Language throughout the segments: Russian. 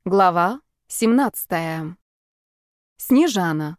Глава 17. Снежана.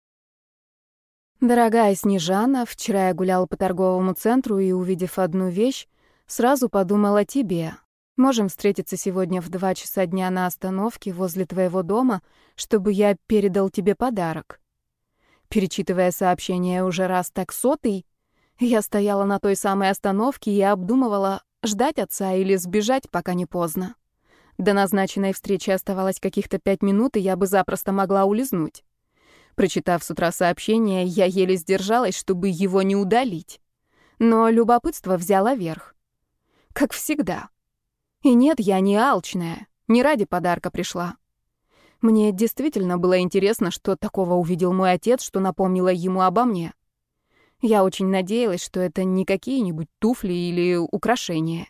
Дорогая Снежана, вчера я гуляла по торговому центру и, увидев одну вещь, сразу подумала о тебе. Можем встретиться сегодня в 2 часа дня на остановке возле твоего дома, чтобы я передал тебе подарок. Перечитывая сообщение уже раз так сотый, я стояла на той самой остановке и обдумывала, ждать отца или сбежать, пока не поздно. До назначенной встречи оставалось каких-то 5 минут, и я бы запросто могла улизнуть. Прочитав с утра сообщение, я еле сдержалась, чтобы его не удалить. Но любопытство взяло верх. Как всегда. И нет, я не алчная, не ради подарка пришла. Мне действительно было интересно, что такого увидел мой отец, что напомнило ему обо мне. Я очень надеялась, что это не какие-нибудь туфли или украшения.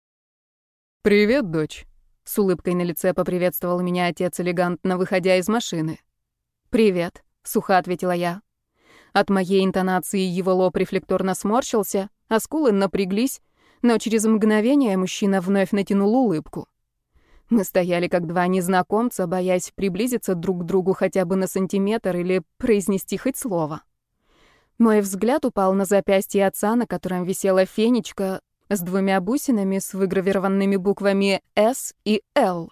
«Привет, дочь». С улыбкой на лице поприветствовал меня отец, элегантно выходя из машины. «Привет», — сухо ответила я. От моей интонации его лоб рефлекторно сморщился, а скулы напряглись, но через мгновение мужчина вновь натянул улыбку. Мы стояли как два незнакомца, боясь приблизиться друг к другу хотя бы на сантиметр или произнести хоть слово. Мой взгляд упал на запястье отца, на котором висела фенечка с 2 бусинами с выгравированными буквами «С» и «Л».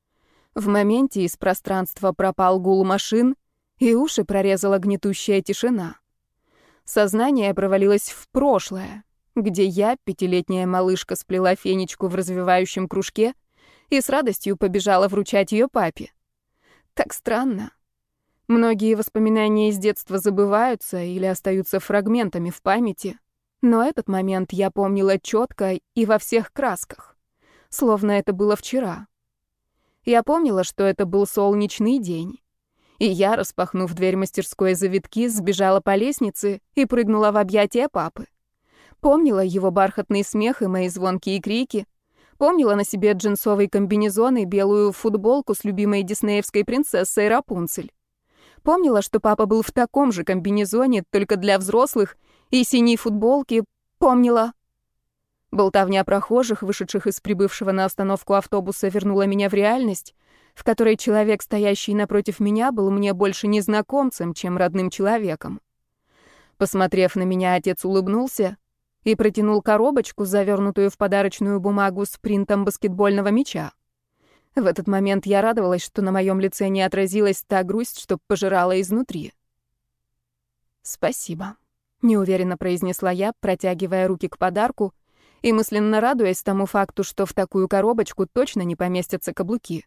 В моменте из пространства пропал гул машин, и уши прорезала гнетущая тишина. Сознание провалилось в прошлое, где я, 5-летняя малышка, сплела фенечку в развивающем кружке и с радостью побежала вручать ее папе. Так странно. Многие воспоминания из детства забываются или остаются фрагментами в памяти, но этот момент я помнила четко и во всех красках, словно это было вчера. Я помнила, что это был солнечный день, и я, распахнув дверь мастерской завитки, сбежала по лестнице и прыгнула в объятия папы. Помнила его бархатный смех и мои звонкие крики, помнила на себе джинсовый комбинезон и белую футболку с любимой диснеевской принцессой Рапунцель. Помнила, что папа был в таком же комбинезоне, только для взрослых, и синей футболки. Помнила. Болтовня прохожих, вышедших из прибывшего на остановку автобуса, вернула меня в реальность, в которой человек, стоящий напротив меня, был мне больше незнакомцем, чем родным человеком. Посмотрев на меня, отец улыбнулся и протянул коробочку, завернутую в подарочную бумагу с принтом баскетбольного мяча. В этот момент я радовалась, что на моем лице не отразилась та грусть, что пожирала изнутри. «Спасибо», — неуверенно произнесла я, протягивая руки к подарку и мысленно радуясь тому факту, что в такую коробочку точно не поместятся каблуки.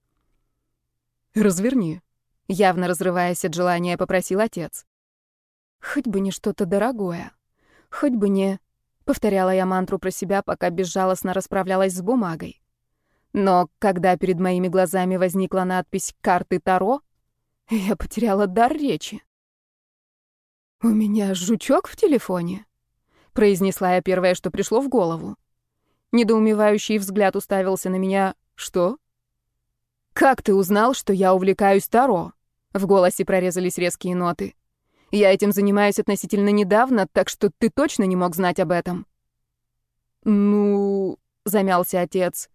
«Разверни», — явно разрываясь от желания, попросил отец. «Хоть бы не что-то дорогое, хоть бы не...» — повторяла я мантру про себя, пока безжалостно расправлялась с бумагой. Но когда перед моими глазами возникла надпись «Карты Таро», я потеряла дар речи. «У меня жучок в телефоне?» — произнесла я первое, что пришло в голову. Недоумевающий взгляд уставился на меня. «Что?» «Как ты узнал, что я увлекаюсь Таро?» В голосе прорезались резкие ноты. «Я этим занимаюсь относительно недавно, так что ты точно не мог знать об этом». «Ну...» — замялся отец.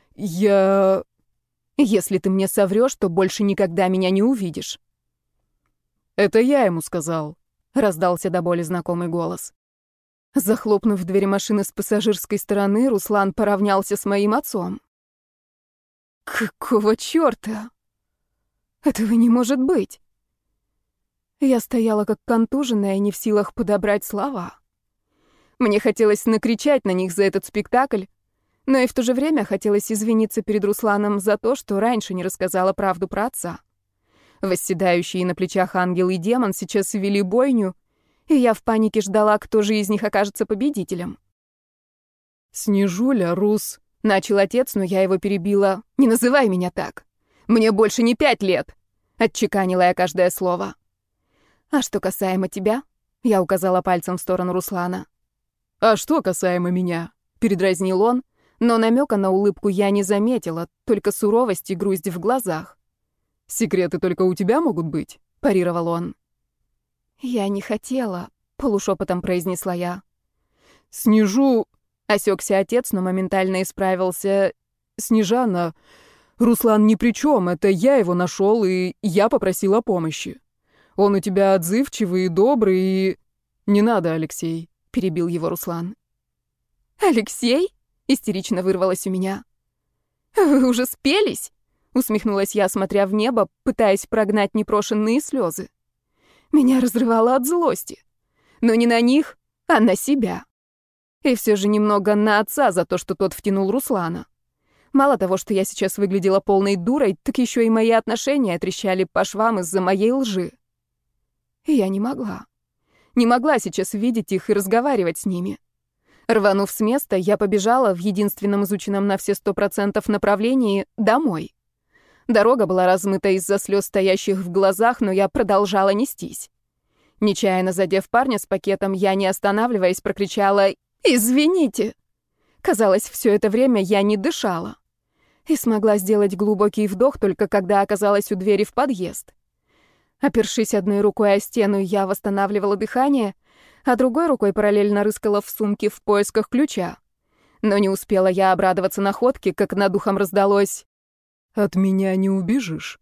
«Если ты мне соврёшь, то больше никогда меня не увидишь». «Это я ему сказал», — раздался до боли знакомый голос. Захлопнув дверь машины с пассажирской стороны, Руслан поравнялся с моим отцом. «Какого чёрта? Этого не может быть!» Я стояла как контуженная, не в силах подобрать слова. Мне хотелось накричать на них за этот спектакль, но и в то же время хотелось извиниться перед Русланом за то, что раньше не рассказала правду про отца. Восседающие на плечах ангел и демон сейчас вели бойню, и я в панике ждала, кто же из них окажется победителем. «Снежуля, Рус...» — начал отец, но я его перебила. «Не называй меня так. Мне больше не 5 лет», — отчеканила я каждое слово. «А что касаемо тебя?» — я указала пальцем в сторону Руслана. «А что касаемо меня?» — передразнил он, но намека на улыбку я не заметила, только суровость и грусть в глазах. «Секреты только у тебя могут быть?» — парировал он. «Я не хотела», — полушепотом произнесла я. «Снежу...» — осекся отец, но моментально исправился. «Снежана, Руслан ни при чем, это я его нашел, и я попросил о помощи. Он у тебя отзывчивый и добрый, и... Не надо, Алексей, перебил его Руслан. «Алексей?» — истерично вырвалось у меня. «Вы уже спелись?» — усмехнулась я, смотря в небо, пытаясь прогнать непрошенные слезы. Меня разрывало от злости. Но не на них, а на себя. И все же немного на отца за то, что тот втянул Руслана. Мало того, что я сейчас выглядела полной дурой, так еще и мои отношения трещали по швам из-за моей лжи. И я не могла. Не могла сейчас видеть их и разговаривать с ними. Рванув с места, я побежала в единственном изученном на все 100% направлении домой. Дорога была размыта из-за слез, стоящих в глазах, но я продолжала нестись. Нечаянно задев парня с пакетом, я, не останавливаясь, прокричала «Извините!». Казалось, все это время я не дышала. И смогла сделать глубокий вдох, только когда оказалась у двери в подъезд. Опершись одной рукой о стену, я восстанавливала дыхание, а другой рукой параллельно рыскала в сумке в поисках ключа. Но не успела я обрадоваться находке, как над ухом раздалось: «От меня не убежишь».